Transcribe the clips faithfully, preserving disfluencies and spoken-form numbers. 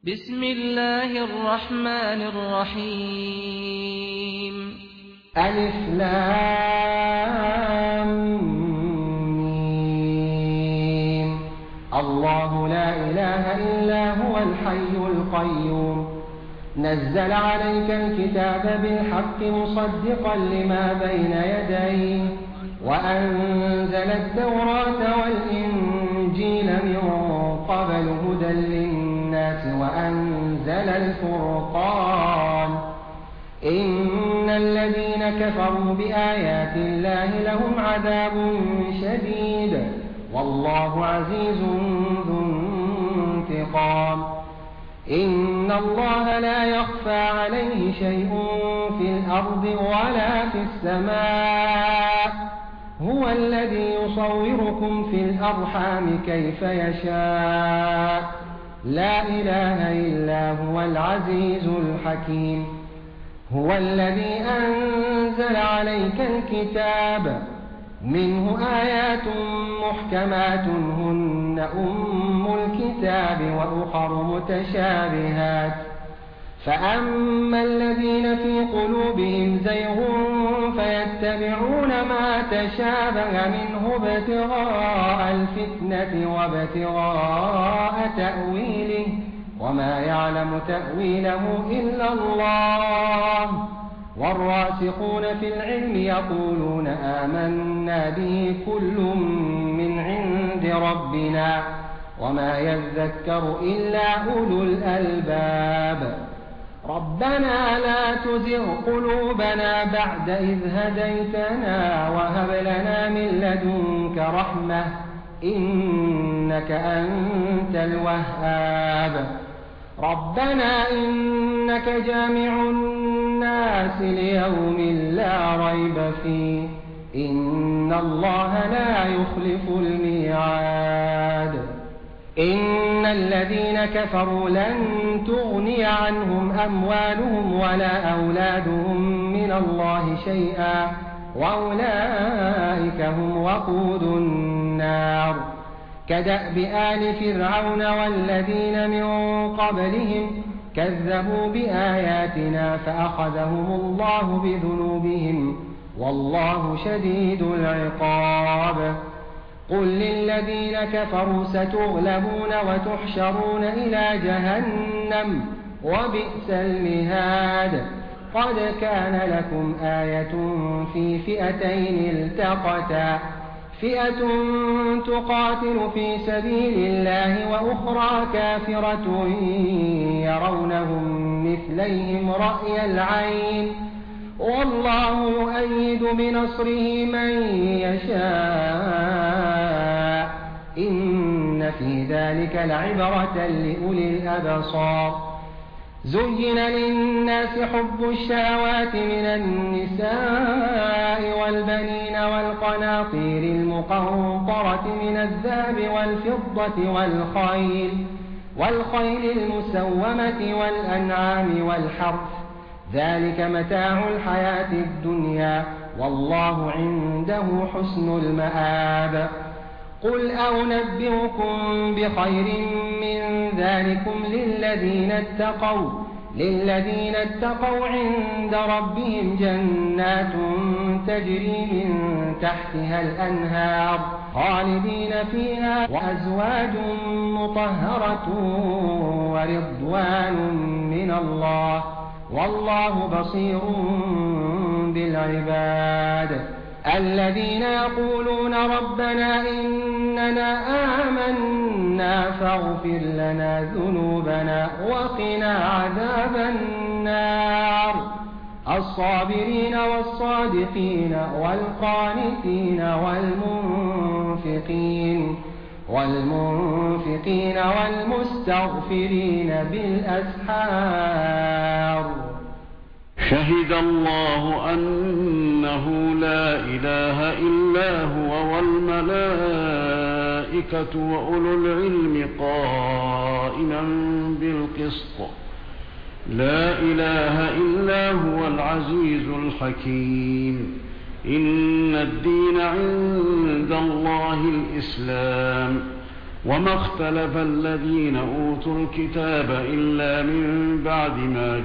بسم الله الرحمن الرحيم. ألف لام ميم. الله لا إله إلا هو الحي القيوم نزل عليك الكتاب بالحق مصدقا لما بين يديه وأنزل التوراة والإنجيل من قبل هدى للناس وأنزل الفرقان إن الذين كفروا بآيات الله لهم عذاب شديد والله عزيز ذو انتقام. إن الله لا يخفى عليه شيء في الأرض ولا في السماء هو الذي يصوركم في الأرحام كيف يشاء لا إله إلا هو العزيز الحكيم. هو الذي أنزل عليك الكتاب منه آيات محكمات هن أم الكتاب وأخر متشابهات فأما الذين في قلوبهم زيغ فيتبعون ما تشابه منه ابتغاء الفتنة وابتغاء تأويله وما يعلم تأويله إلا الله والراسخون في العلم يقولون آمنا به كل من عند ربنا وما يذكر إلا أولو الألباب. ربنا لا تزغ قلوبنا بعد إذ هديتنا وهب لنا من لدنك رحمة إنك أنت الوهاب. ربنا إنك جامع الناس ليوم لا ريب فيه إن الله لا يخلف الميعاد. إن الذين كفروا لن تغني عنهم أموالهم ولا أولادهم من الله شيئا وأولئك هم وقود النار كدأب آل فرعون والذين من قبلهم كذبوا بآياتنا فأخذهم الله بذنوبهم والله شديد العقاب. قل للذين كفروا ستغلبون وتحشرون إلى جهنم وبئس المهاد. قد كان لكم آية في فئتين التقتا فئة تقاتل في سبيل الله وأخرى كافرة يرونهم مثليهم رأي العين والله يؤيد بنصره من يشاء إن في ذلك لعبرة لأولي الأبصار. زين للناس حب الشهوات من النساء والبنين والقناطير المقنطرة من الذهب والفضة والخيل والخيل المسومة والأنعام والحرث ذلك متاع الحياة الدنيا والله عنده حسن المآب. قل أنبئكم بخير من ذلكم للذين اتقوا للذين اتقوا عند ربهم جنات تجري من تحتها الأنهار خالدين فيها وأزواج مطهرة ورضوان من الله والله بصير بالعباد. الذين يقولون ربنا إننا آمنا فاغفر لنا ذنوبنا وقنا عذاب النار. الصابرين والصادقين والقانتين والمنفقين والمنفقين والمستغفرين بالأسحار. شهد الله أنه لا إله إلا هو والملائكة وأولو العلم قائما بالقسط لا إله إلا هو العزيز الحكيم. إن الدين عند الله الإسلام وما اختلف الذين أوتوا الكتاب إلا من بعد ما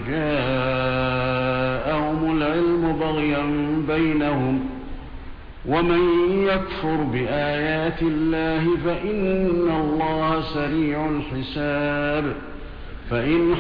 جاءهم العلم بغيا بينهم ومن يكفر بآيات الله فإن الله سريع الحساب فإن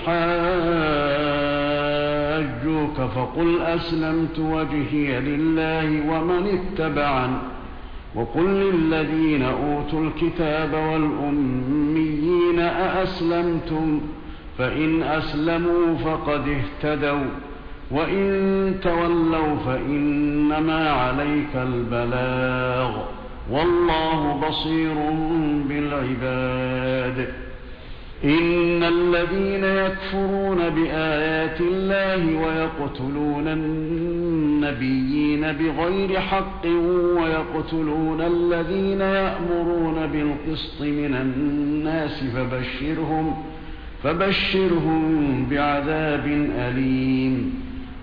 حاجوك فقل أسلمت وجهي لله ومن اتبعني وقل للذين أوتوا الكتاب والأميين أأسلمتم فإن أسلموا فقد اهتدوا وإن تولوا فإنما عليك البلاغ والله بصير بالعباد إن الذين يكفرون بآيات الله ويقتلون النبيين بغير حق ويقتلون الذين يأمرون بالقسط من الناس فبشرهم فبشرهم بعذاب أليم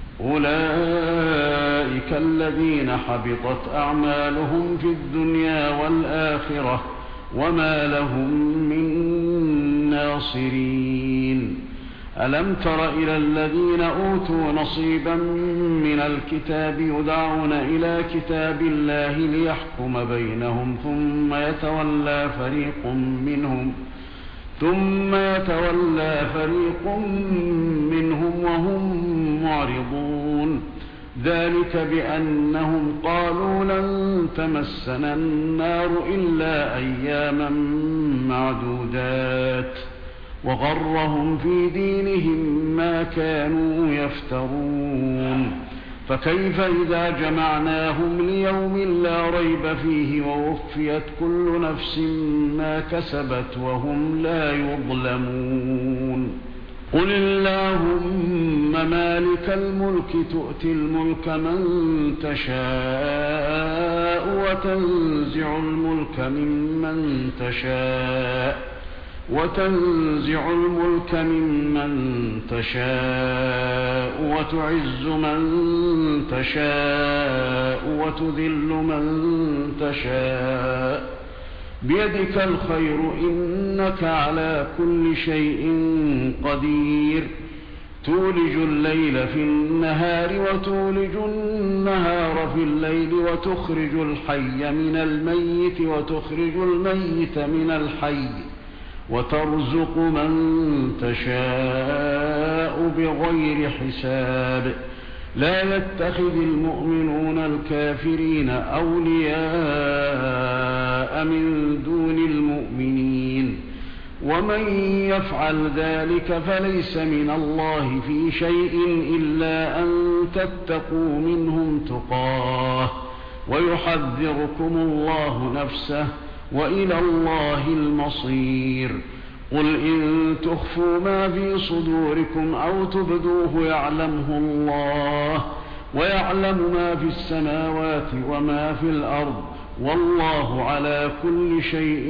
أولئك الذين حبطت أعمالهم في الدنيا والآخرة وما لهم من ناصرين ألم تر إلى الذين أوتوا نصيبا من الكتاب يدعون إلى كتاب الله ليحكم بينهم ثم يتولى فريق منهم ثم يتولى فريق منهم وهم معرضون ذلك بأنهم قالوا لن تمسنا النار إلا أياما معدودات وغرهم في دينهم ما كانوا يفترون فكيف إذا جمعناهم ليوم لا ريب فيه ووفيت كل نفس ما كسبت وهم لا يظلمون قل اللهم مالك الملك تؤتي الملك من تشاء وتنزع الملك ممن تشاء وتنزع الملك ممن تشاء وتعز من تشاء وتذل من تشاء بيدك الخير إنك على كل شيء قدير تولج الليل في النهار وتولج النهار في الليل وتخرج الحي من الميت وتخرج الميت من الحي وترزق من تشاء بغير حساب لا يتخذ المؤمنون الكافرين أولياء من دون المؤمنين ومن يفعل ذلك فليس من الله في شيء إلا أن تتقوا منهم تقاه ويحذركم الله نفسه وإلى الله المصير قل إن تخفوا ما في صدوركم أو تبدوه يعلمه الله ويعلم ما في السماوات وما في الأرض والله على كل شيء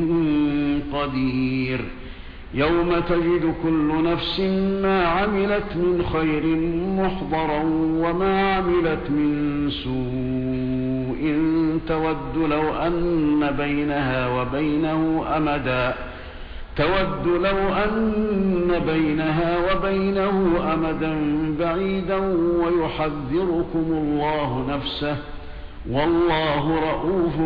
قدير يوم تجد كل نفس ما عملت من خير محضرا وما عملت من سوء تود لو أن بينها وبينه أمدا تود لو أن بينها وبينه أمدا بعيدا ويحذركم الله نفسه والله رؤوف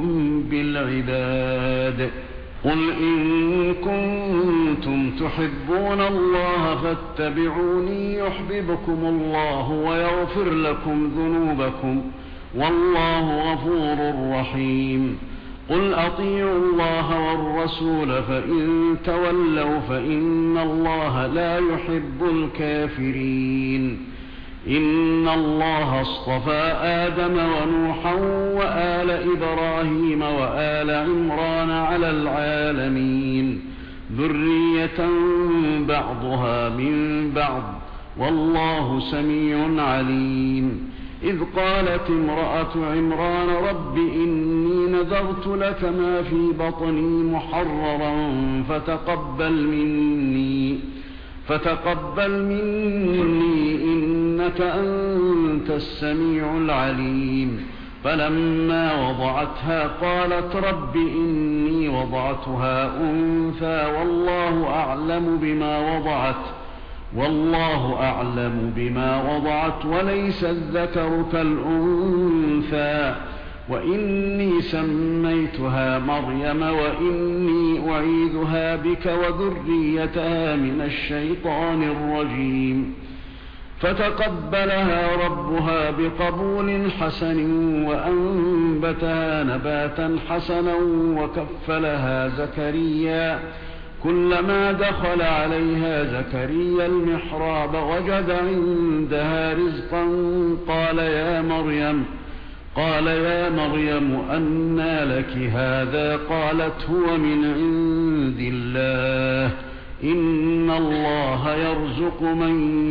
بالعباد قل إن كنتم تحبون الله فاتبعوني يحببكم الله ويغفر لكم ذنوبكم والله غفور رحيم قل أطيعوا الله والرسول فإن تولوا فإن الله لا يحب الكافرين إن الله اصطفى آدم ونوحا وآل إبراهيم وآل عمران على العالمين ذرية بعضها من بعض والله سميع عليم إذ قالت امرأة عمران رب إني نذرت لك ما في بطني محررا فتقبل مني فتقبل مني إنك أنت السميع العليم فلما وضعتها قالت رب إني وضعتها أنثى والله أعلم بما وضعت والله أعلم بما وضعت وليس الذكر كالأنثى وإني سميتها مريم وإني أعيذها بك وذريتها من الشيطان الرجيم فتقبلها ربها بقبول حسن وأنبتها نباتا حسنا وكفلها زكريا كلما دخل عليها زكريا المحراب وجد عندها رزقا قال يا مريم قال يا مريم أنى لك هذا قالت هو من عند الله إن الله يرزق من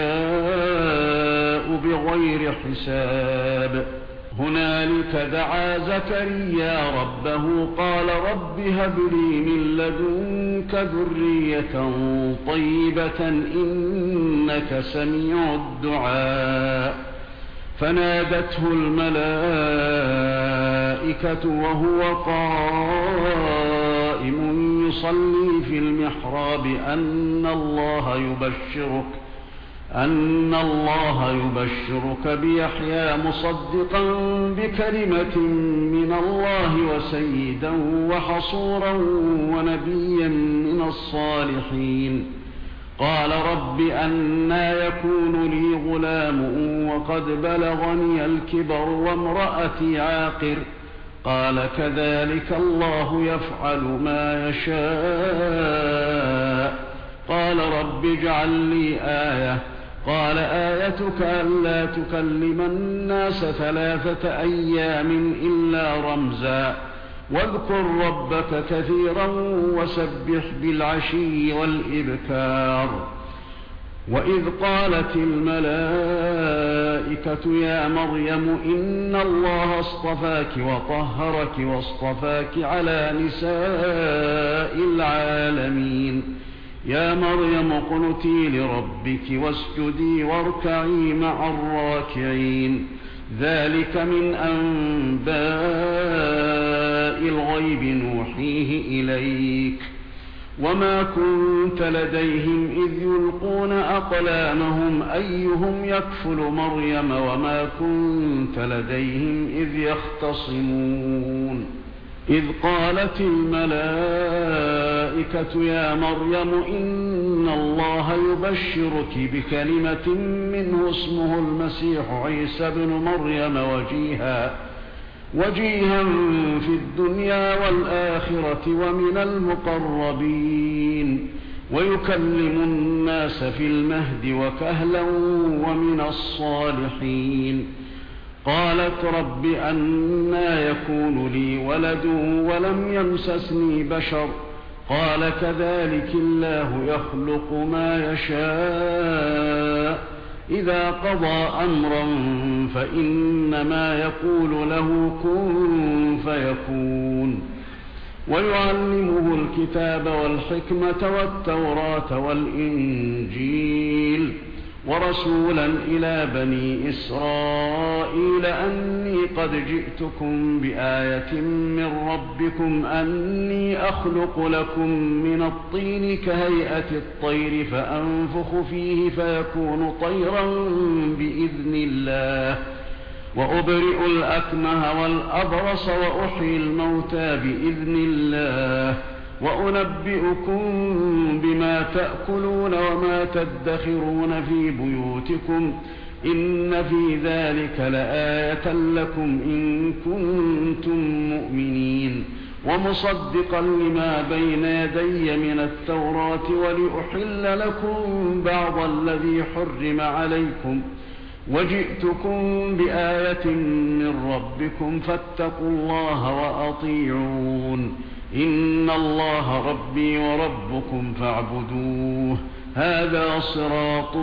يشاء بغير حساب هنالك دعا زكريا ربه قال رب هب لي من لدنك ذرية طيبة إنك سميع الدعاء فنادته الملائكة وهو قائم يصلي في المحراب أن الله يبشرك أن الله يبشرك بيحيى مصدقا بكلمة من الله وسيدا وحصورا ونبيا من الصالحين قال رب أنى يكون لي غلام وقد بلغني الكبر وامرأتي عاقر قال كذلك الله يفعل ما يشاء قال رب اجعل لي آية قال آيتك ألا تكلم الناس ثلاثة أيام إلا رمزا واذكر ربك كثيرا وسبح بالعشي والإبكار وإذ قالت الملائكة يا مريم إن الله اصطفاك وطهرك واصطفاك على نساء العالمين يا مريم اقنتي لربك واسجدي واركعي مع الراكعين ذلك من أنباء الغيب نوحيه إليك وما كنت لديهم إذ يلقون أقلامهم أيهم يكفل مريم وما كنت لديهم إذ يختصمون إذ قالت الملائكة يا مريم إن الله يبشرك بكلمة منه اسمه المسيح عيسى بن مريم وجيها وجيها في الدنيا والآخرة ومن المقربين ويكلم الناس في المهد وكهلا ومن الصالحين قالت رب أنى يكون لي ولد ولم يمسسني بشر قال كذلك الله يخلق ما يشاء إذا قضى أمرا فإنما يقول له كن فيكون ويعلمه الكتاب والحكمة والتوراة والإنجيل ورسولا إلى بني إسرائيل أني قد جئتكم بآية من ربكم أني أخلق لكم من الطين كهيئة الطير فأنفخ فيه فيكون طيرا بإذن الله وأبرئ الأكمه والأبرص وأحيي الموتى بإذن الله وأنبئكم بما تأكلون وما تدخرون في بيوتكم إن في ذلك لآية لكم إن كنتم مؤمنين ومصدقا لما بين يدي من التوراة ولأحل لكم بعض الذي حرم عليكم وجئتكم بآية من ربكم فاتقوا الله وأطيعون إن الله ربي وربكم فاعبدوه هذا صراط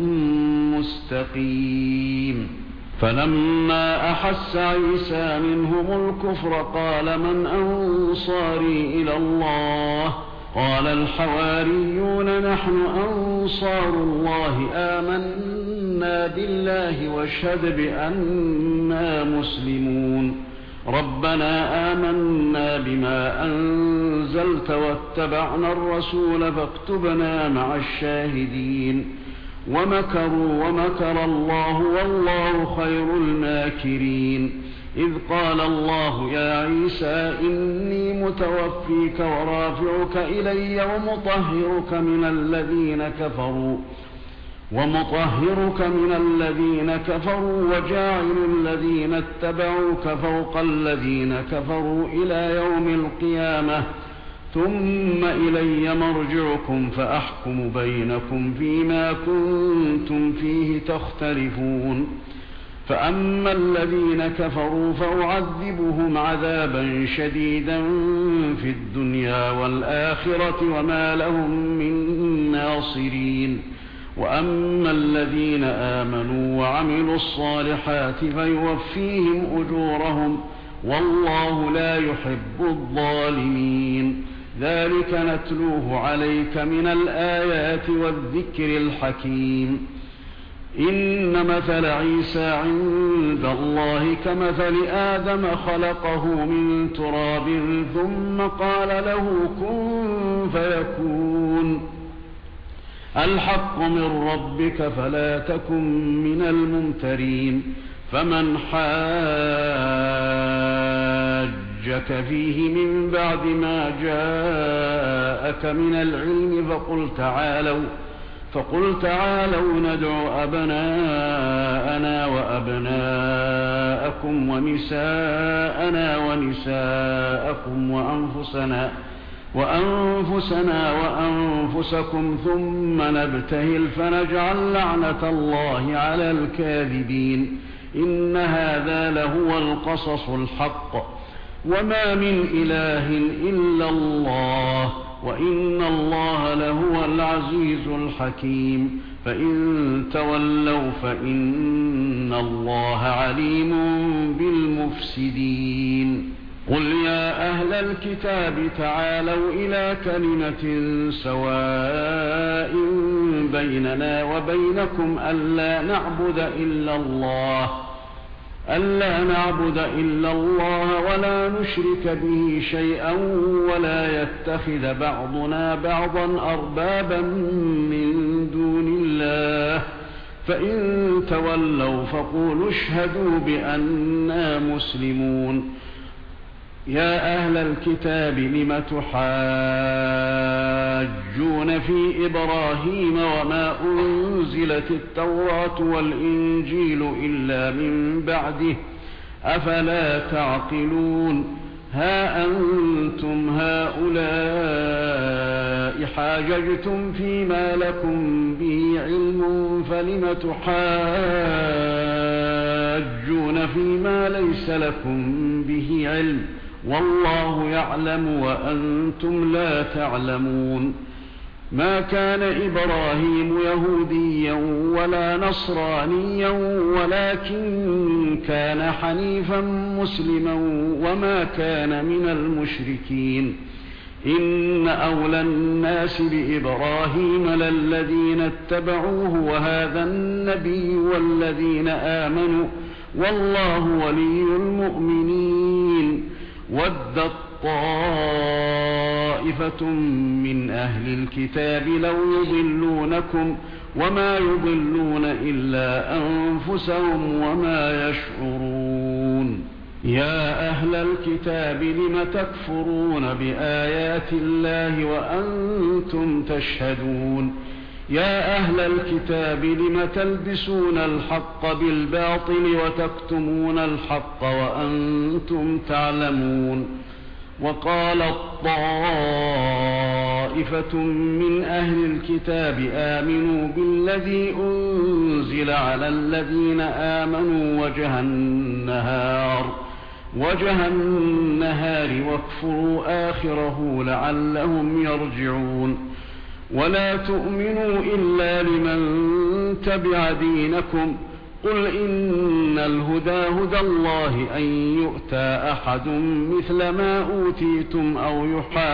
مستقيم فلما أحس عيسى منهم الكفر قال من أنصاري إلى الله قال الحواريون نحن أنصار الله آمنا بالله واشهد بأننا مسلمون ربنا آمنا بما أنزلت واتبعنا الرسول فاكتبنا مع الشاهدين ومكروا ومكر الله والله خير الماكرين إذ قال الله يا عيسى إني متوفيك ورافعك إلي ومطهرك من الذين كفروا ومطهرك من الذين كفروا وجاعل الذين اتبعوك فوق الذين كفروا إلى يوم القيامة ثم إلي مرجعكم فأحكم بينكم فيما كنتم فيه تختلفون فأما الذين كفروا فأعذبهم عذابا شديدا في الدنيا والآخرة وما لهم من ناصرين وأما الذين آمنوا وعملوا الصالحات فيوفيهم أجورهم والله لا يحب الظالمين ذلك نتلوه عليك من الآيات والذكر الحكيم إن مثل عيسى عند الله كمثل آدم خلقه من تراب ثم قال له كن فيكون الحق من ربك فلا تكن من الممترين فمن حاجك فيه من بعد ما جاءك من العلم فقل تعالوا فقل تعالوا ندع أبناءنا وأبناءكم ونساءنا ونساءكم وأنفسنا وأنفسنا وأنفسكم ثم نبتهل فنجعل لعنة الله على الكاذبين إن هذا لهو القصص الحق وما من إله إلا الله وإن الله لهو العزيز الحكيم فإن تولوا فإن الله عليم بالمفسدين قل يا أهل الكتاب تعالوا إلى كلمة سواء بيننا وبينكم ألا نعبد إلا الله ألا نعبد إلا الله ولا نشرك به شيئا ولا يتخذ بعضنا بعضا أربابا من دون الله فإن تولوا فقولوا اشهدوا بأننا مسلمون يا أهل الكتاب لم تحاجون في إبراهيم وما أنزلت التوراة والإنجيل إلا من بعده أفلا تعقلون ها أنتم هؤلاء حاججتم فيما لكم به علم فلم تحاجون فيما ليس لكم به علم والله يعلم وأنتم لا تعلمون ما كان إبراهيم يهوديا ولا نصرانيا ولكن كان حنيفا مسلما وما كان من المشركين إن أولى الناس بإبراهيم للذين اتبعوه وهذا النبي والذين آمنوا والله ولي المؤمنين ودت طائفة من أهل الكتاب لو يضلونكم وما يضلون إلا أنفسهم وما يشعرون يا أهل الكتاب لم تكفرون بآيات الله وأنتم تشهدون يا أهل الكتاب لم تلبسون الحق بالباطل وتكتمون الحق وأنتم تعلمون وقالت طائفة من أهل الكتاب آمنوا بالذي أنزل على الذين آمنوا وجه النهار وجه النهار واكفروا آخره لعلهم يرجعون ولا تؤمنوا إلا لمن تبع دينكم قل إن الهدى هدى الله أن يؤتى أحد مثل ما أوتيتم أو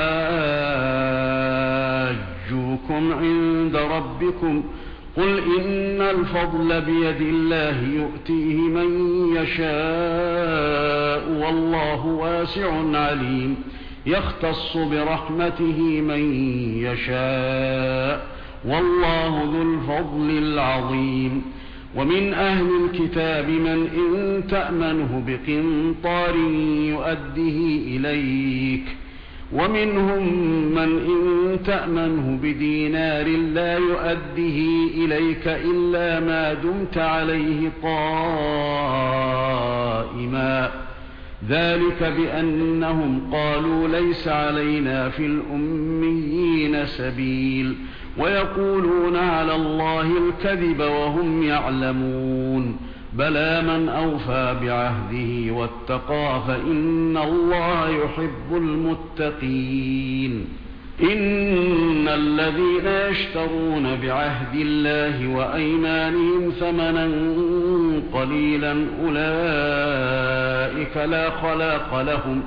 يحاجوكم عند ربكم قل إن الفضل بيد الله يؤتيه من يشاء والله واسع عليم يختص برحمته من يشاء والله ذو الفضل العظيم ومن أهل الكتاب من إن تأمنه بقنطار يؤده إليك ومنهم من إن تأمنه بدينار لا يؤده إليك إلا ما دمت عليه قائما ذلك بأنهم قالوا ليس علينا في الأميين سبيل ويقولون على الله الكذب وهم يعلمون بلى من أوفى بعهده واتقى فإن الله يحب المتقين إن الذين يشترون بعهد الله وأيمانهم ثمنا قليلا أولئك لا خلاق لهم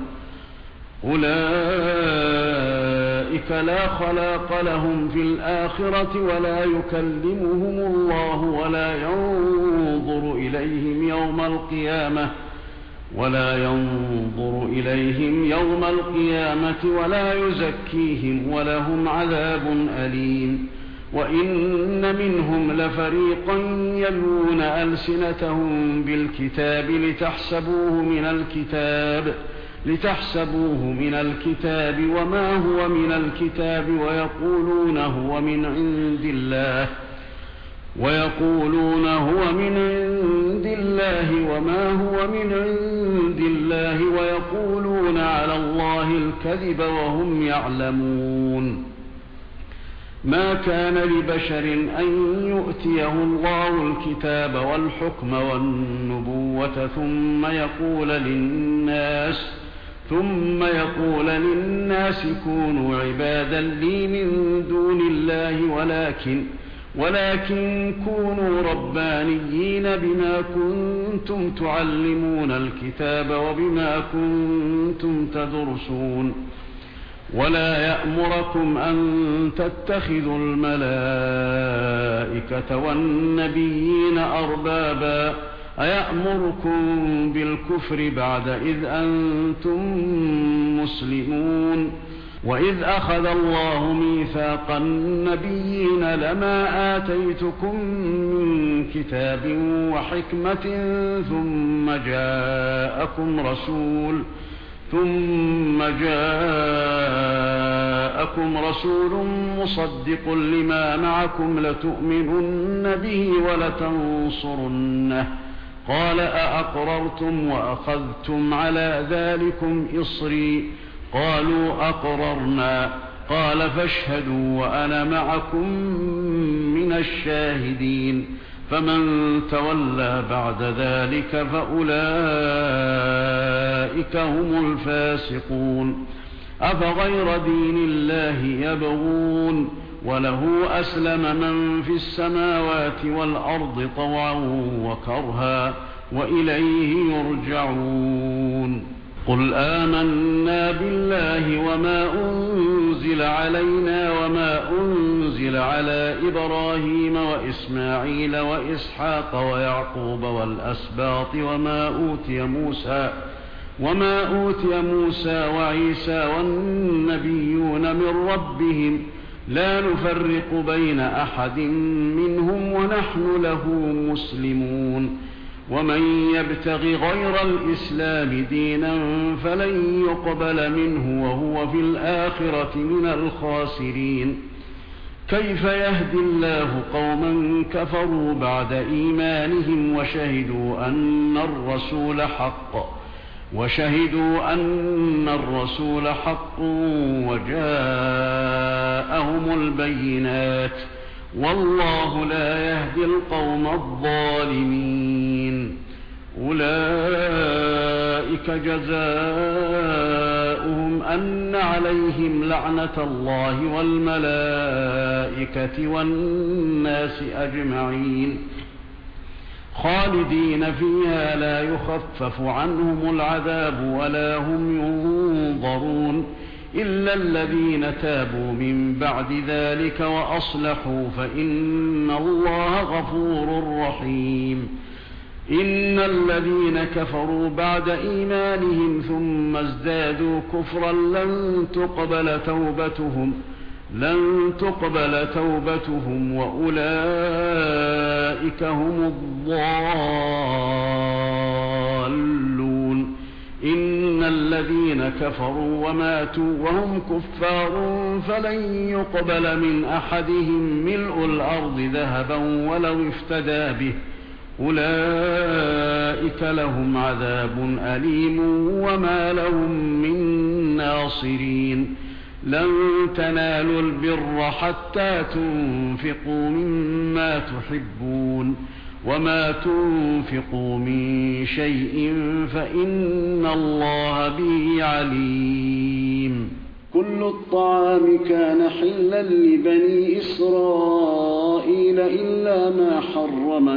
أولئك لا خلاق لهم في الآخرة ولا يكلمهم الله ولا ينظر إليهم يوم القيامة ولا ينظر إليهم يوم القيامة ولا يزكيهم ولهم عذاب أليم وإن منهم لفريقا يلوون ألسنتهم بالكتاب لتحسبوه من الكتاب لتحسبوه من الكتاب وما هو من الكتاب ويقولون هو من عند الله ويقولون هو من عند الله وما هو من عند الله ويقولون على الله الكذب وهم يعلمون ما كان لبشر أن يؤتيه الله الكتاب والحكم والنبوة ثم يقول للناس ثم يقول للناس كونوا عبادا لي من دون الله ولكن ولكن كونوا ربانيين بما كنتم تعلمون الكتاب وبما كنتم تدرسون ولا يأمركم أن تتخذوا الملائكة والنبيين أربابا أيأمركم بالكفر بعد إذ أنتم مسلمون وإذ أخذ الله ميثاق النبيين لما آتيتكم من كتاب وحكمة ثم جاءكم رسول ثم جاءكم رسول مصدق لما معكم لتؤمنن به ولتنصرنه قال أأقررتم وأخذتم على ذلكم إصري قالوا أقررنا قال فاشهدوا وأنا معكم من الشاهدين فمن تولى بعد ذلك فأولئك هم الفاسقون أفغير دين الله يبغون وله أسلم من في السماوات والأرض طوعا وكرها وإليه يرجعون قل آمنا بالله وما أنزل علينا وما أنزل على إبراهيم وإسماعيل وإسحاق ويعقوب والأسباط وما أوتي موسى وما أوتي موسى وعيسى والنبيون من ربهم لا نفرق بين أحد منهم ونحن له مسلمون ومن يبتغ غير الإسلام دينا فلن يقبل منه وهو في الآخرة من الخاسرين كيف يهدي الله قوما كفروا بعد إيمانهم وشهدوا أن الرسول حق وشهدوا أن الرسول حق وجاءهم البينات والله لا يهدي القوم الظالمين أولئك جزاؤهم أن عليهم لعنة الله والملائكة والناس أجمعين خالدين فيها لا يخفف عنهم العذاب ولا هم ينظرون إلا الذين تابوا من بعد ذلك وأصلحوا فإن الله غفور رحيم. إن الذين كفروا بعد إيمانهم ثم ازدادوا كفرا لن تقبل توبتهم لن تقبل توبتهم وأولئك هم الضالون. إن الذين كفروا وماتوا وهم كفار فلن يقبل من أحدهم ملء الأرض ذهبا ولو افتدى به أولئك لهم عذاب أليم وما لهم من ناصرين. لن تنالوا البر حتى تنفقوا مما تحبون وما تنفقوا من شيء فإن الله به عليم. كل الطعام كان حلا لبني إسرائيل إلا ما حرم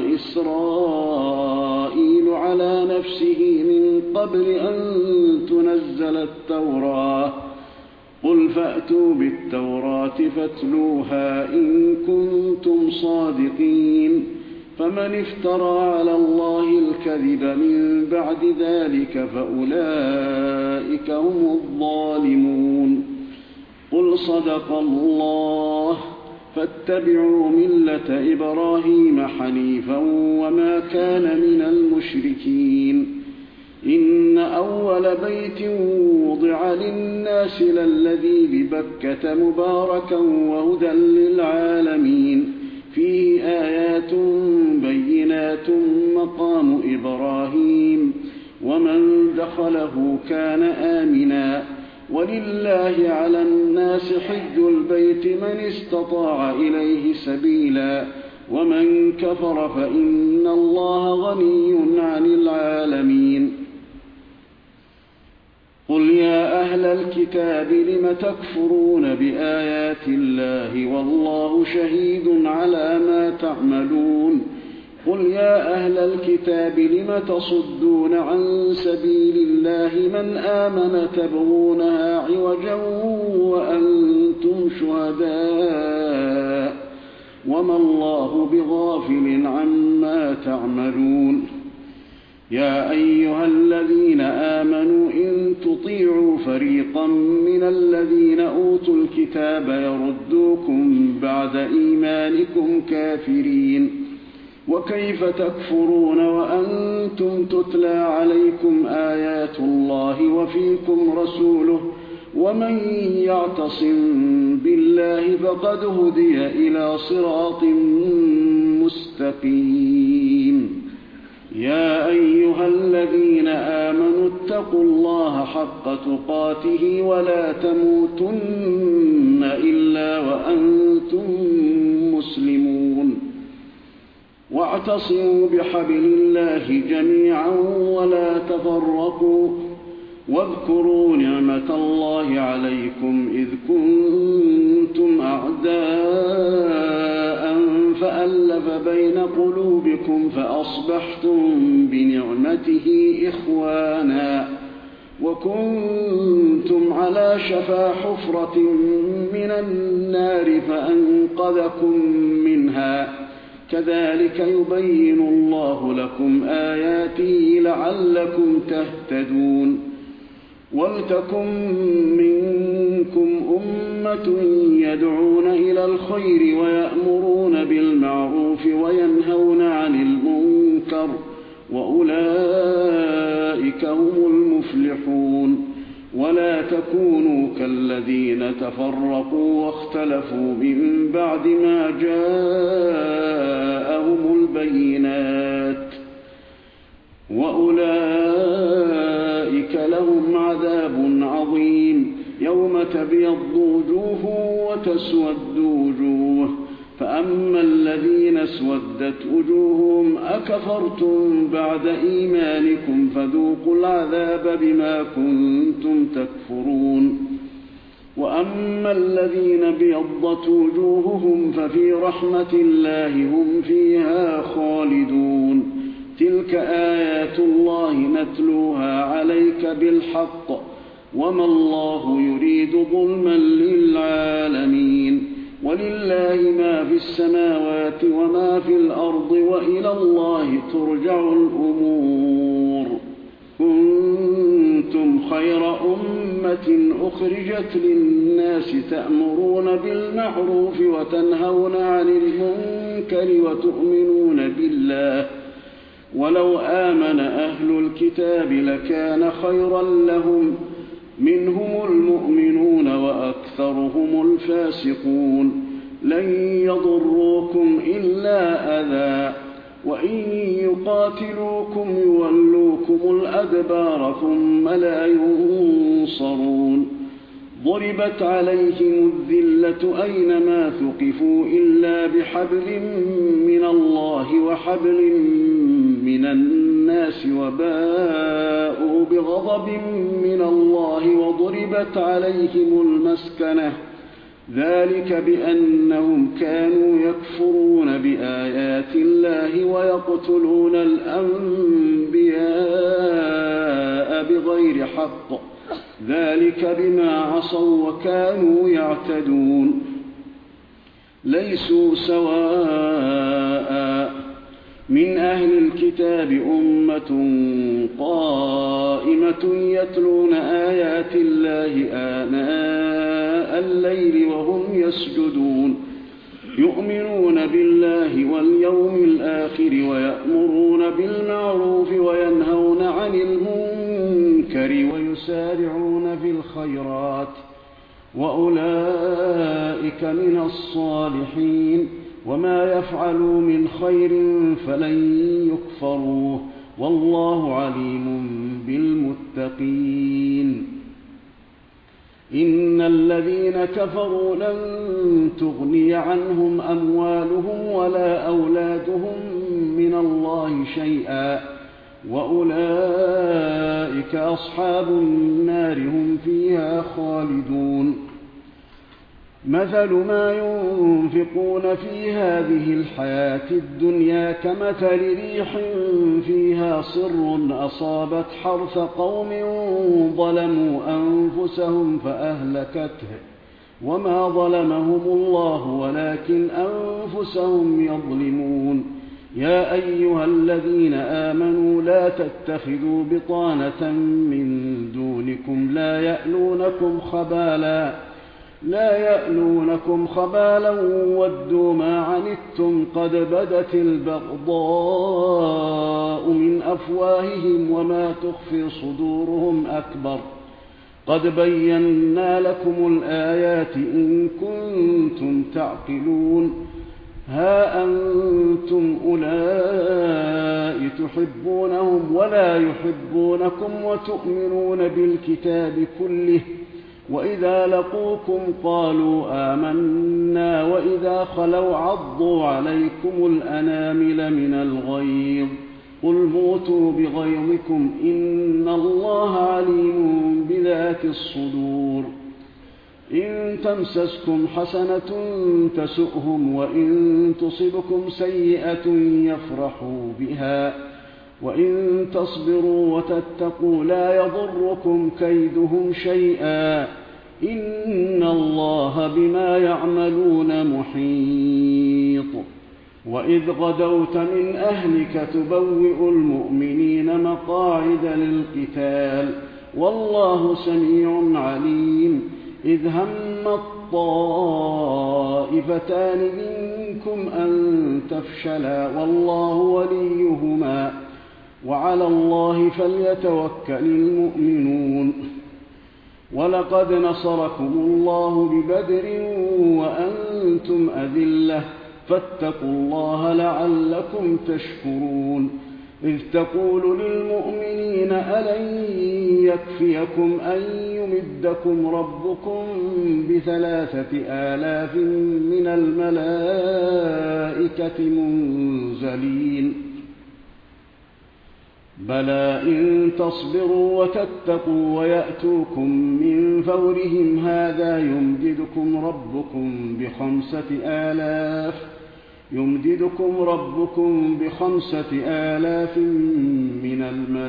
إسرائيل على نفسه من قبل أن تنزل التوراة. قل فأتوا بالتوراة فاتلوها إن كنتم صادقين. فمن افترى على الله الكذب من بعد ذلك فأولئك هم الظالمون. قل صدق الله فاتبعوا ملة إبراهيم حنيفا وما كان من المشركين. إن أول بيت وضع للناس للذي ببكة مباركا وهدى للعالمين فيه آيات بينات مقام إبراهيم ومن دخله كان آمنا ولله على الناس حج البيت من استطاع إليه سبيلا ومن كفر فإن الله غني عن العالمين. قل يا أهل الكتاب لم تكفرون بآيات الله والله شهيد على ما تعملون. قل يا أهل الكتاب لم تصدون عن سبيل الله من آمن تبغونها عوجا وأنتم شهداء وما الله بغافل عما تعملون. يا أيها الذين آمنوا إن تطيعوا فريقا من الذين أوتوا الكتاب يردوكم بعد إيمانكم كافرين. وكيف تكفرون وأنتم تتلى عليكم آيات الله وفيكم رسوله ومن يعتصم بالله فقد هدي إلى صراط مستقيم. يا أيها الذين آمنوا اتقوا الله حق تقاته ولا تموتن إلا وأنتم مسلمون. واعتصموا بحبل الله جميعا ولا تفرقوا واذكروا نعمة الله عليكم إذ كنتم أعداء فألف بين قلوبكم فأصبحتم بنعمته إخوانا وكنتم على شفا حفرة من النار فأنقذكم منها. كذلك يبين الله لكم آياته لعلكم تهتدون. ولتكن منكم أمة يدعون إلى الخير ويأمرون بالمعروف وينهون عن المنكر وأولئك هم المفلحون. ولا تكونوا كالذين تفرقوا واختلفوا من بعد ما جاءهم البينات وأولئك لهم عذاب عظيم. يوم تبيض وجوه وتسود وجوه فأما الذين اسودت وجوههم أكفرتم بعد إيمانكم فذوقوا العذاب بما كنتم تكفرون. وأما الذين ابيضت وجوههم ففي رحمة الله هم فيها خالدون. تلك آيات الله نتلوها عليك بالحق وما الله يريد ظلما للعالمين ولله ما في السماوات وما في الأرض وإلى الله ترجع الأمور كنتم خير أمة أخرجت للناس تأمرون بالمعروف وتنهون عن المنكر وتؤمنون بالله ولو آمن أهل الكتاب لكان خيرا لهم منهم المؤمنون وأكثرهم الفاسقون لن يضروكم إلا أذى وإن يقاتلوكم يولوكم الأدبار ثم لا ينصرون ضربت عليهم الذلة أينما ثقفوا إلا بحبل من الله وحبل من الناس وباءوا بغضب من الله وضربت عليهم المسكنة ذلك بأنهم كانوا يكفرون بآيات الله ويقتلون الأنبياء بغير حق ذلك بما عصوا وكانوا يعتدون ليسوا سواء من أهل الكتاب أمة قائمة يتلون آيات الله آناء الليل وهم يسجدون يؤمنون بالله واليوم الآخر ويأمرون بالمعروف وينهون عن المنكر ويسارعون في الخيرات وأولئك من الصالحين وما يفعلوا من خير فلن يكفروه والله عليم بالمتقين إن الذين كفروا لن تغني عنهم أموالهم ولا أولادهم من الله شيئا وأولئك أصحاب النار هم فيها خالدون مثل ما ينفقون في هذه الحياة الدنيا كمثل ريح فيها صر أصابت حرث قوم ظلموا أنفسهم فأهلكته وما ظلمهم الله ولكن أنفسهم يظلمون يا أيها الذين آمنوا لا تتخذوا بطانة من دونكم لا يألونكم خبالا لا يألونكم خبالا ودوا ما عنتم قد بدت البغضاء من أفواههم وما تخفي صدورهم أكبر قد بينا لكم الآيات إن كنتم تعقلون ها أنتم أولئك تحبونهم ولا يحبونكم وتؤمنون بالكتاب كله وإذا لقوكم قالوا آمنا وإذا خلوا عضوا عليكم الأنامل من الغيظ قل موتوا بغيظكم إن الله عليم بذات الصدور إن تمسسكم حسنة تسؤهم وإن تصبكم سيئة يفرحوا بها وإن تصبروا وتتقوا لا يضركم كيدهم شيئا إن الله بما يعملون محيط وإذ غدوت من أهلك تبوئ المؤمنين مقاعد للقتال والله سميع عليم إذ هم الطائفتان منكم أن تفشلا والله وليهما وعلى الله فليتوكل المؤمنون ولقد نصركم الله ببدر وأنتم أذلة فاتقوا الله لعلكم تشكرون إذ تقول للمؤمنين ألن يكفيكم أن يمدكم ربكم بثلاثة آلاف من الملائكة منزلين بلى إن تصبروا وتتقوا ويأتوكم من فورهم هذا يمددكم ربكم بخمسة آلاف يمددكم ربكم بخمسة آلاف من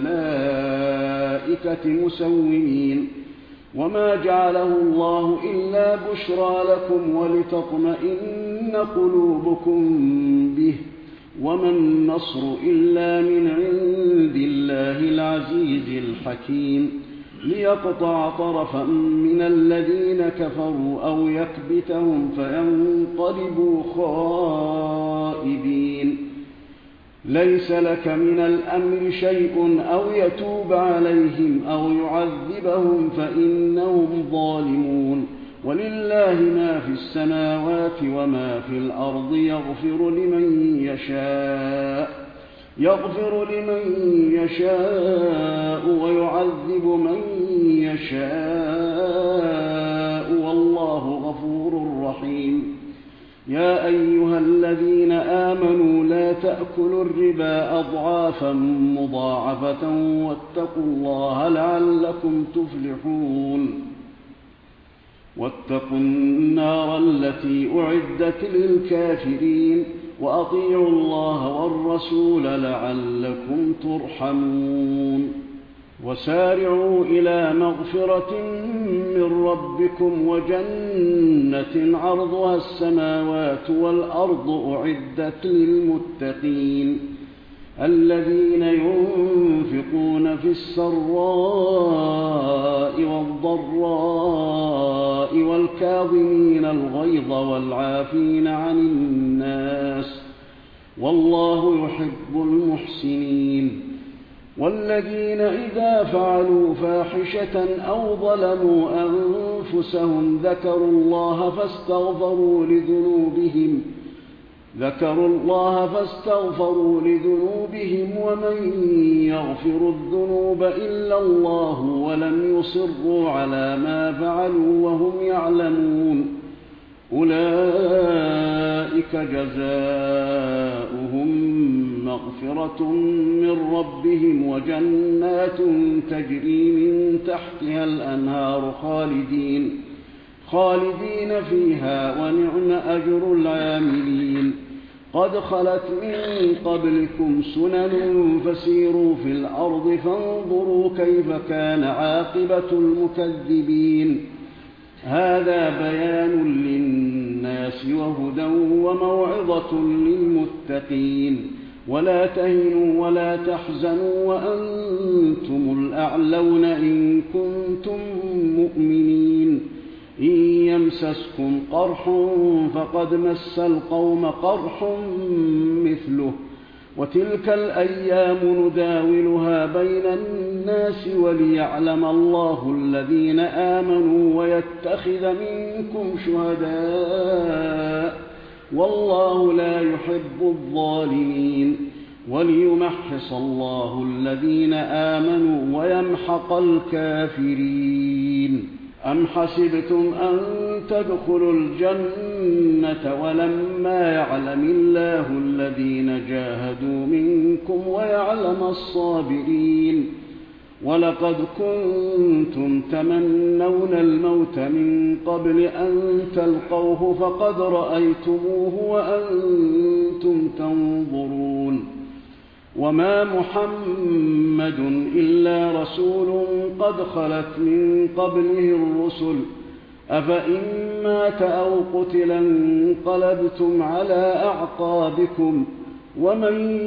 الملائكة مسومين وما جعله الله إلا بشرى لكم ولتطمئن قلوبكم به وما النصر إلا من عند الله العزيز الحكيم ليقطع طرفا من الذين كفروا أو يكبتهم فينقلبوا خائبين ليس لك من الأمر شيء أو يتوب عليهم أو يعذبهم فإنهم ظالمون ولله ما في السماوات وما في الأرض يغفر لمن يشاء يغفر لمن يشاء ويعذب من يشاء والله غفور رحيم يا أيها الذين آمنوا لا تأكلوا الربا أضعافا مضاعفة واتقوا الله لعلكم تفلحون واتقوا النار التي أعدت للكافرين وأطيعوا الله والرسول لعلكم ترحمون وسارعوا إلى مغفرة من ربكم وجنة عرضها السماوات والأرض أعدت للمتقين الذين ينفقون في السراء والضراء والكاظمين الغيظ والعافين عن الناس والله يحب المحسنين والذين إذا فعلوا فاحشة أو ظلموا أنفسهم ذكروا الله فاستغفروا لذنوبهم ذكروا الله فاستغفروا لذنوبهم ومن يغفر الذنوب إلا الله ولم يصروا على ما فعلوا وهم يعلمون أولئك جزاؤهم مغفرة من ربهم وجنات تجري من تحتها الأنهار خالدين خالدين فيها ونعم أجر العاملين قد خلت من قبلكم سنن فسيروا في الأرض فانظروا كيف كان عاقبة المكذبين هذا بيان للناس وهدى وموعظة للمتقين ولا تهنوا ولا تحزنوا وأنتم الأعلون إن كنتم مؤمنين إن يمسسكم قرح فقد مس القوم قرح مثله وتلك الأيام نداولها بين الناس وليعلم الله الذين آمنوا ويتخذ منكم شهداء والله لا يحب الظالمين وليمحص الله الذين آمنوا ويمحق الكافرين أم حسبتم أن تدخلوا الجنة ولما يعلم الله الذين جاهدوا منكم ويعلم الصابرين ولقد كنتم تمنون الموت من قبل أن تلقوه فقد رأيتموه وأنتم تنظرون وما محمد إلا رسول قد خلت من قبله الرسل أفإن مات أو قتل انقلبتم على أعقابكم ومن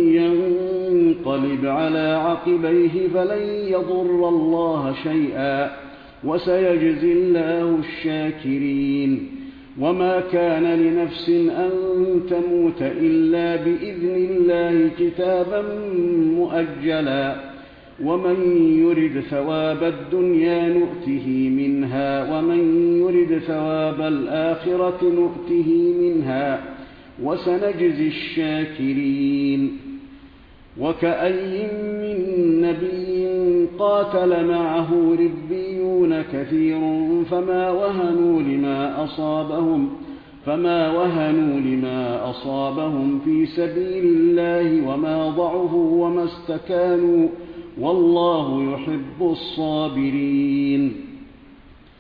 ينقلب على عقبيه فلن يضر الله شيئا وسيجزي الله الشاكرين وما كان لنفس أن تموت إلا بإذن الله كتابا مؤجلا ومن يرد ثواب الدنيا نؤته منها ومن يرد ثواب الآخرة نؤته منها وسنجزي الشاكرين وكأي من نبي قاتل معه ربيون كثير فما وهنوا لما أصابهم فما وهنوا لما أصابهم في سبيل الله وما ضعفوا وما استكانوا والله يحب الصابرين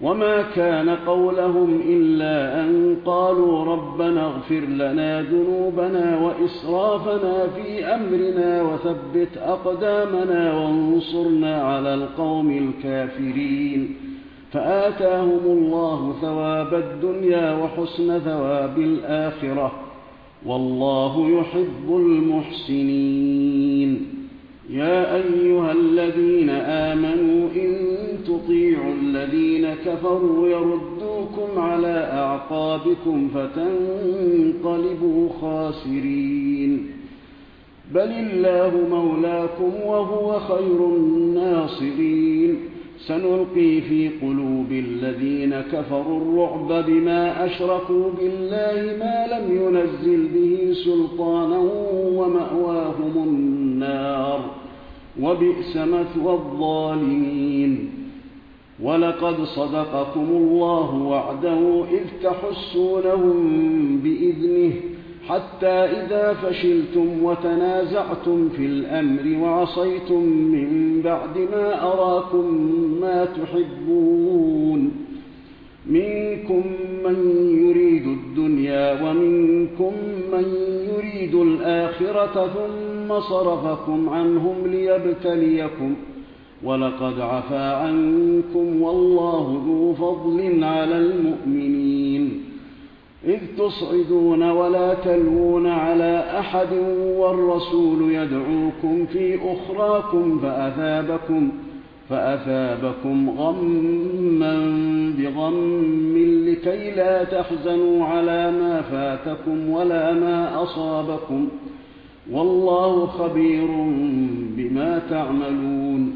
وما كان قولهم إلا أن قالوا ربنا اغفر لنا ذنوبنا وإسرافنا في أمرنا وثبت أقدامنا وانصرنا على القوم الكافرين فآتاهم الله ثواب الدنيا وحسن ثواب الآخرة والله يحب المحسنين. يا أيها الذين آمنوا إن تطيعوا الذين كفروا يردوكم على أعقابكم فتنقلبوا خاسرين بل الله مولاكم وهو خير الناصرين. سنلقي في قلوب الذين كفروا الرعب بما أشركوا بالله ما لم ينزل به سلطانا ومأواهم النار وبئس مثوى الظالمين. ولقد صدقكم الله وعده إذ تحسونهم بإذنه حتى إذا فشلتم وتنازعتم في الأمر وعصيتم من بعد ما أراكم ما تحبون منكم من يريد الدنيا ومنكم من يريد الآخرة ثم صرفكم عنهم ليبتليكم ولقد عفا عنكم والله ذو فضل على المؤمنين. إذ تصعدون ولا تلوون على أحد والرسول يدعوكم في أخراكم فأثابكم, فأثابكم غما بغم لكي لا تحزنوا على ما فاتكم ولا ما أصابكم والله خبير بما تعملون.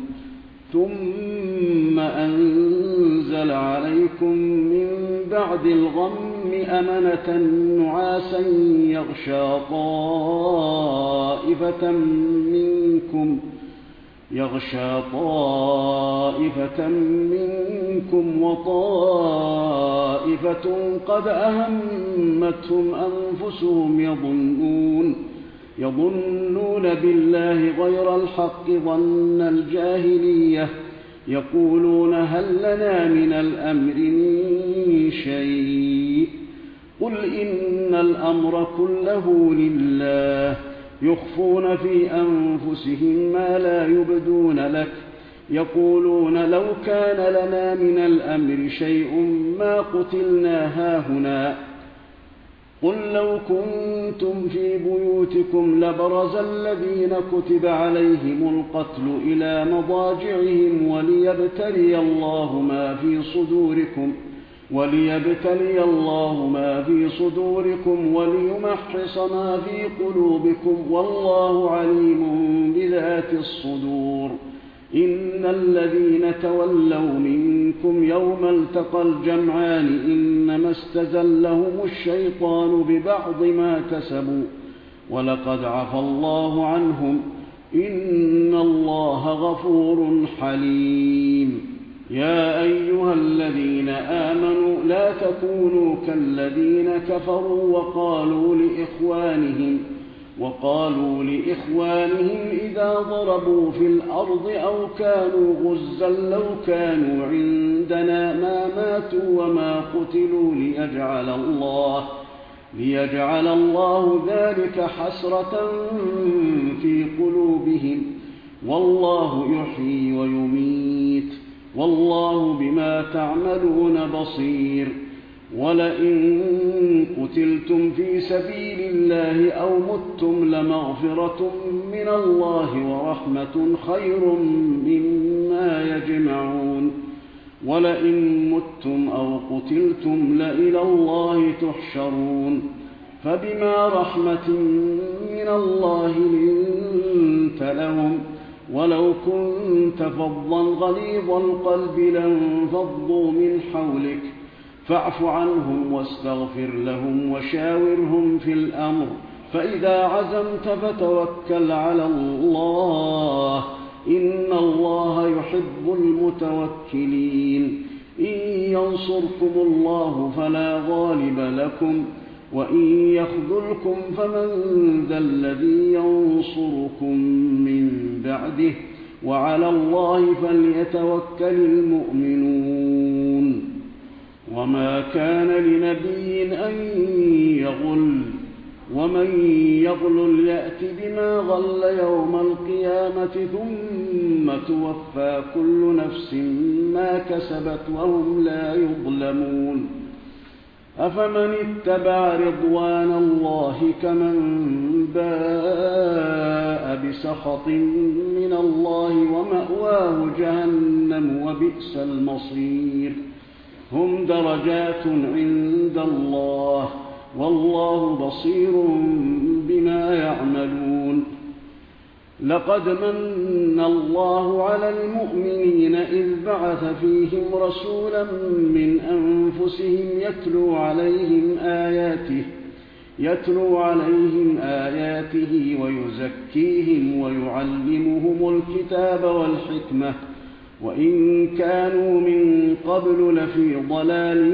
ثم أنزل عليكم من بعد الغم أمنة نعاسا يغشى طائفة منكم يغشى طائفة منكم وطائفة قد أهمتهم أنفسهم يظنون يظنون بالله غير الحق ظن الجاهلية يقولون هل لنا من الأمر من شيء قل إن الأمر كله لله يخفون في أنفسهم ما لا يبدون لك يقولون لو كان لنا من الأمر شيء ما قتلنا هاهنا قل لو كنتم في بيوتكم لبرز الذين كتب عليهم القتل إلى مضاجعهم وليبتلي الله ما في صدوركم وليبتلي الله ما في صدوركم وليمحص ما في قلوبكم والله عليم بذات الصدور. إن الذين تولوا منكم يوم التقى الجمعان إنما استزلهم الشيطان ببعض ما كسبوا ولقد عفى الله عنهم إن الله غفور حليم. يا أيها الذين آمنوا لا تكونوا كالذين كفروا وقالوا لإخوانهم وقالوا لإخوانهم إذا ضربوا في الأرض أو كانوا غزا لو كانوا عندنا ما ماتوا وما قتلوا ليجعل الله ليجعل الله ذلك حسرة في قلوبهم والله يحيي ويميت والله بما تعملون بصير. ولئن قتلتم في سبيل الله أو متم لمغفرة من الله ورحمة خير مما يجمعون. ولئن متم أو قتلتم لإلى الله تحشرون. فبما رحمة من الله لنت لهم ولو كنت فظا غليظ القلب لانفضوا من حولك فاعف عنهم واستغفر لهم وشاورهم في الأمر فإذا عزمت فتوكل على الله إن الله يحب المتوكلين. إن ينصركم الله فلا غالب لكم وإن يخذلكم فمن ذا الذي ينصركم من بعده وعلى الله فليتوكل المؤمنون. وما كان لنبي أن يغل ومن يغل يأت بما غل يوم القيامة ثم توفى كل نفس ما كسبت وهم لا يظلمون أفمن اتبع رضوان الله كمن باء بسخط من الله ومأواه جهنم وبئس المصير هم درجات عند الله والله بصير بما يعملون لقد من الله على المؤمنين إذ بعث فيهم رسولا من أنفسهم يتلو عليهم آياته يتلو عليهم آياته ويزكيهم ويعلمهم الكتاب والحكمة وإن كانوا من قبل لفي ضلال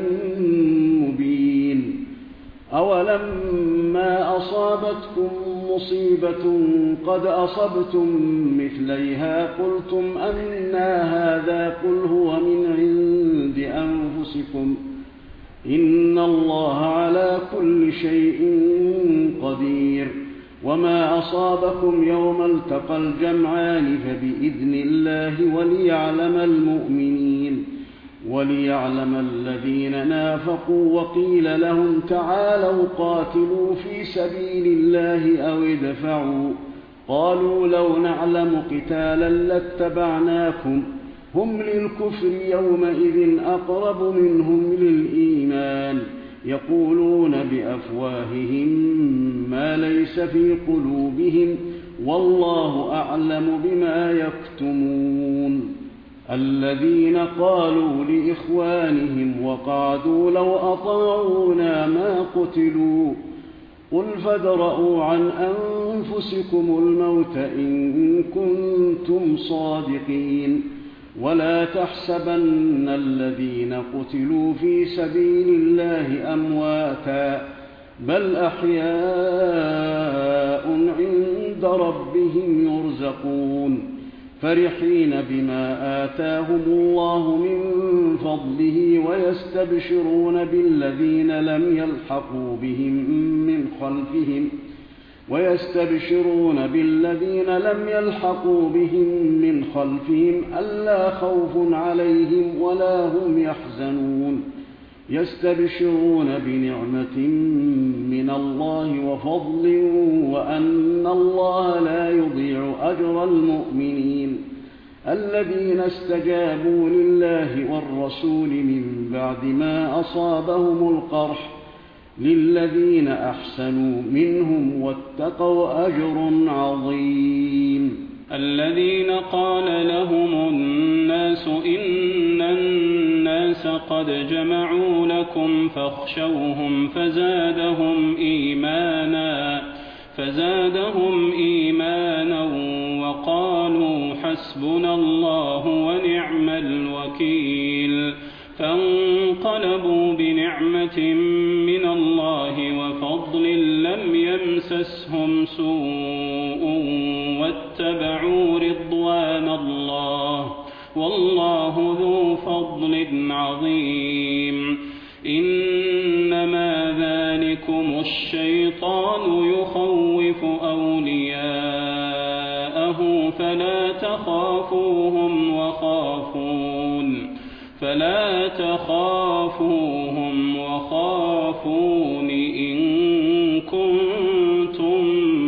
مبين أولما أصابتكم مصيبة قد أصبتم مثليها قلتم أنى هذا قل هو من عند أنفسكم إن الله على كل شيء قدير وما أصابكم يوم التقى الجمعان فبإذن الله وليعلم المؤمنين وليعلم الذين نافقوا وقيل لهم تعالوا قاتلوا في سبيل الله أو ادفعوا قالوا لو نعلم قتالا لاتبعناكم هم للكفر يومئذ أقرب منهم للإيمان يقولون بأفواههم ما ليس في قلوبهم والله أعلم بما يكتمون الذين قالوا لإخوانهم وقعدوا لو أطاعونا ما قتلوا قل فادرءوا عن أنفسكم الموت إن كنتم صادقين ولا تحسبن الذين قتلوا في سبيل الله أمواتا بل أحياء عند ربهم يرزقون فرحين بما آتاهم الله من فضله ويستبشرون بالذين لم يلحقوا بهم من خلفهم ويستبشرون بالذين لم يلحقوا بهم من خلفهم ألا خوف عليهم ولا هم يحزنون يستبشرون بنعمة من الله وفضل وأن الله لا يضيع أجر المؤمنين الذين استجابوا لله والرسول من بعد ما أصابهم القرح للذين أحسنوا منهم واتقوا أجر عظيم الذين قال لهم الناس إن الناس قد جمعوا لكم فاخشوهم فزادهم إيمانا فزادهم إيمانا وقالوا حسبنا الله ونعم الوكيل فانقلبوا بنعمة من الله وفضل لم يمسسهم سوء واتبعوا رضوان الله والله ذو فضل عظيم إنما ذلكم الشيطان يخوف أولياءه فلا تخافوهم وخافون فلا تخافوهم وخافون إن كنتم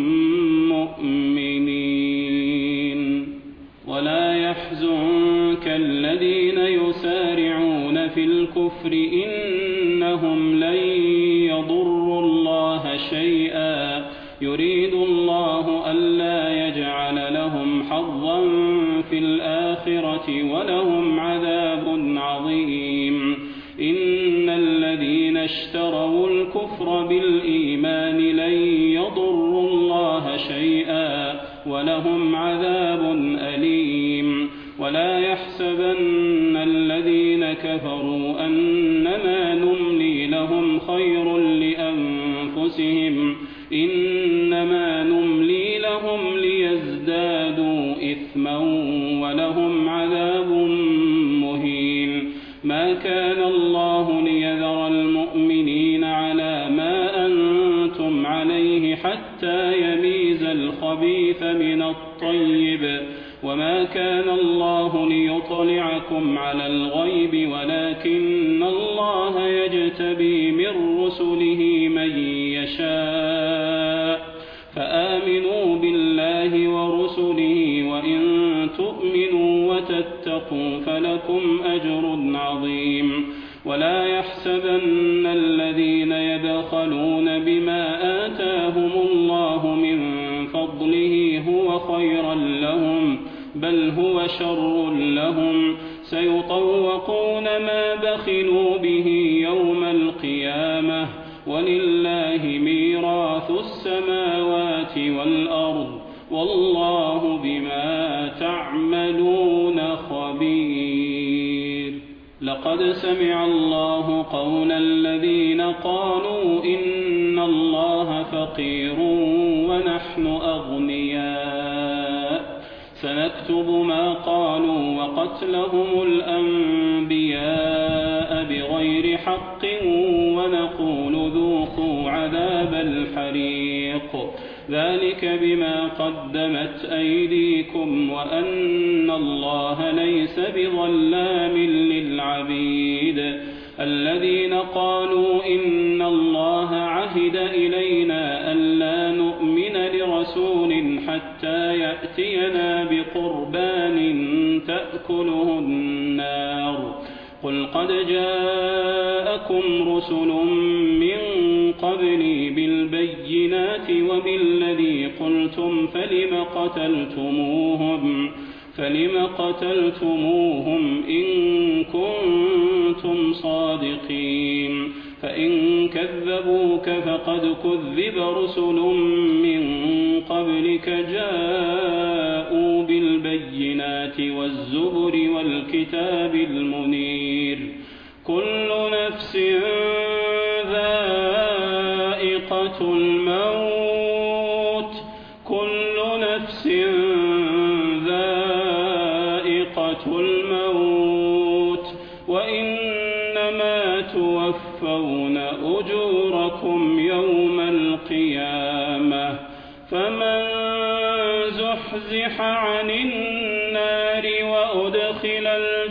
مؤمنين ولا يحزنك الذين يسارعون في الكفر إنهم لن يضروا الله شيئا يريد الله ألا يجعل لهم حظا في الآخرة ولهم عذاب عظيم إن الذين اشتروا الكفر بالإيمان لن يضروا الله شيئا ولهم عذاب أليم ولا يحسبن الذين كفروا أنما نملي لهم خير لأنفسهم إنما نملي لهم ليزدادوا إثما ولهم عذاب مهين ما كان الله لي حتى يميز الخبيث من الطيب وما كان الله ليطلعكم على الغيب ولكن الله يجتبي من رسله من يشاء فآمنوا بالله ورسله وإن تؤمنوا وتتقوا فلكم أجر عظيم ولا يحسبن الذين يبخلون بما آتاهم الله من فضله هو خيرا لهم بل هو شر لهم سيطوقون ما بخلوا به يوم القيامة ولله ميراث السماوات والأرض والله بما تعملون خبير. لقد سمع الله قول الذين قالوا إن الله فقير ونحن أغنياء سنكتب ما قالوا وقتلهم الأنبياء بغير حق ونقول ذوقوا عذاب الحريق ذلك بما قدمت أيديكم وأن الله ليس بظلام للعبيد. الذين قالوا إن الله عهد إلينا ألا نؤمن لرسول حتى يأتينا بقربان تأكله النار قل قد جاءكم رسل من قبلي بالبينات وبالذي قلتم فلم قتلتموهم فلم قتلتموهم إن كنتم صادقين فإن كذبوك فقد كذب رسل من قبلك جاءوا بالبينات والزبر والكتاب المنير كل نفس ذائقة الموت كل نفس ذائقة الموت وإنما توفون أجوركم يوم القيامة فمن زحزح عن النار وأدخل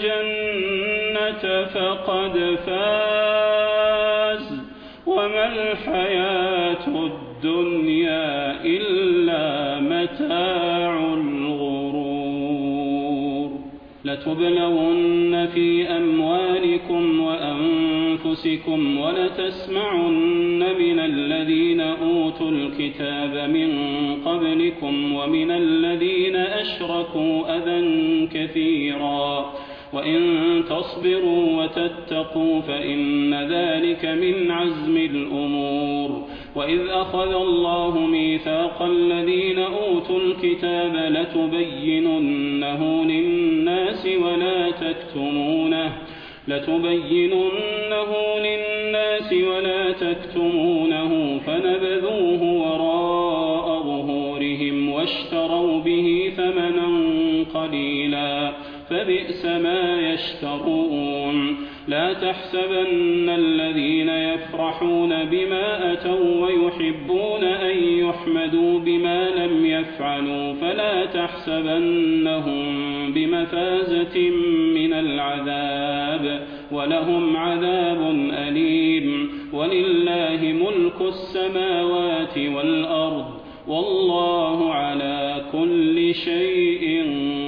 الجنة فقد فاز وما الحياة الدنيا إلا متاع الغرور. لتبلون في أموالكم وأنفسكم ولتسمعن من الذين أوتوا الكتاب من قبلكم ومن الذين أشركوا أذى كثيرا وإن تصبروا وتتقوا فإن ذلك من عزم الأمور. وإذ أخذ الله ميثاق الذين أوتوا الكتاب لتبيننه للناس ولا تكتمونه لتبيننه للناس ولا تكتمونه فنبذوه وراء ظهورهم واشتروا به ثمنا قليلا فبئس ما يشترون. لا تحسبن الذين يفرحون بما أتوا ويحبون أن يحمدوا بما لم يفعلوا فلا تحسبنهم بمفازة من العذاب ولهم عذاب أليم. ولله ملك السماوات والأرض والله على كل شيء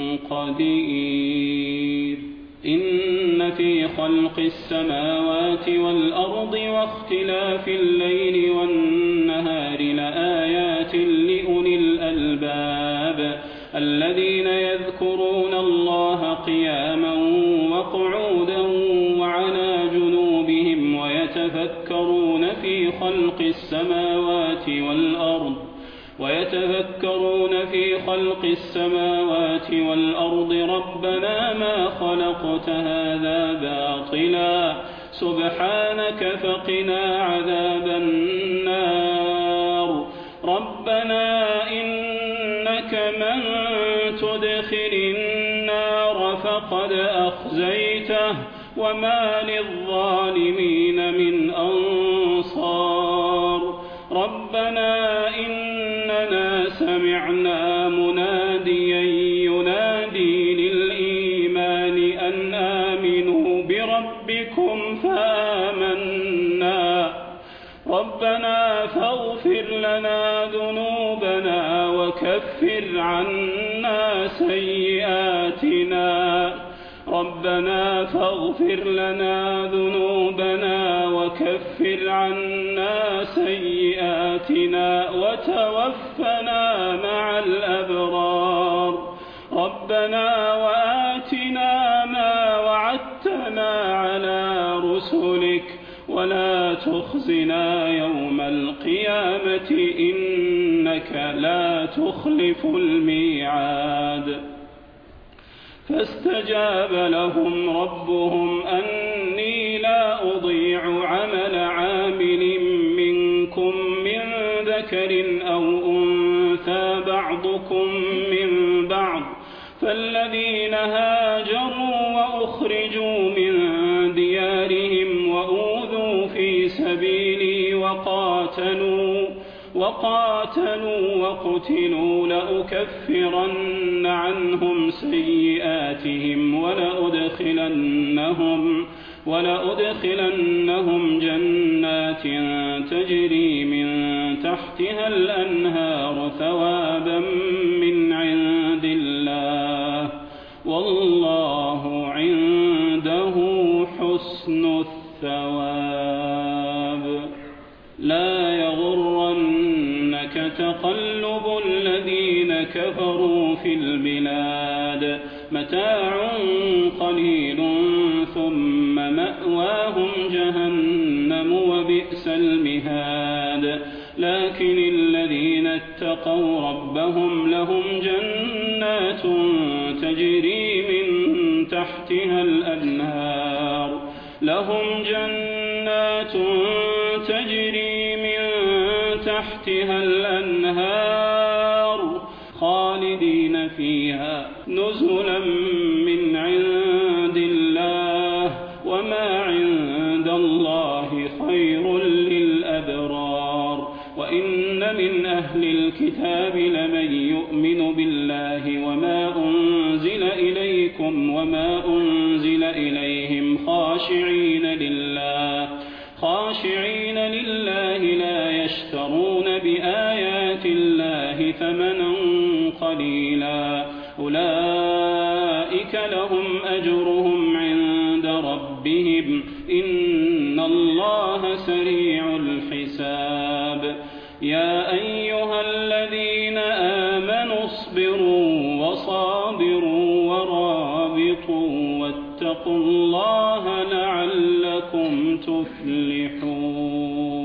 قدير. إن في خلق السماوات والأرض واختلاف الليل والنهار لآيات لأولي الألباب الذين يذكرون الله قياما وقعودا وعلى جنوبهم ويتفكرون في خلق السماوات والأرض ويتفكرون في خلق السماوات والأرض ربنا ما خلقت هذا باطلا سبحانك فقنا عذاب النار. ربنا إنك من تدخل النار فقد أخزيته وما للظالمين من أنصار. ربنا إن ربنا سمعنا مناديا ينادي للإيمان أن آمنوا بربكم فآمنا ربنا فاغفر لنا ذنوبنا وكفر عنا سيئاتنا ربنا فاغفر لنا ذنوبنا وكفر عنا سيئاتنا وتوفنا مع الأبرار ربنا وآتنا ما وعدتنا على رسلك ولا تخزنا يوم القيامة إنك لا تخلف الميعاد فاستجاب لهم ربهم أني لا أضيع عمل عامل منكم من ذكر أو أنثى بعضكم من بعض فالذين هاجروا وأخرجوا من ديارهم وأوذوا في سبيلي وقاتلوا وقاتلوا وقتلوا لأكفرن عنهم سيئاتهم ولأدخلنهم ولأدخلنهم جنات تجري من تحتها الأنهار ثوابا من عند الله والله عنده حسن الثواب لا يغرنك تقلب الذين كفروا في البلاد متاع قليل ثم مأواهم جهنم وبئس المهاد لكن الذين اتقوا ربهم لهم جنات تجري من تحتها الأنهار لهم جنات تجري من تحتها الأنهار خالدين فيها نزلا من عند الله وما عند الله خير للأبرار وإن من أهل الكتاب لمن يؤمن بالله وما أنزل إليكم وما أنزل إليهم خاشعين لله خاشعين لله لا يشترون بآيات الله ثمنا قليلا أولئك لهم أجرهم عند ربهم إن الله سريع الحساب يا أيها الذين آمنوا اصبروا وصابروا ورابطوا واتقوا الله لعلكم تفلحون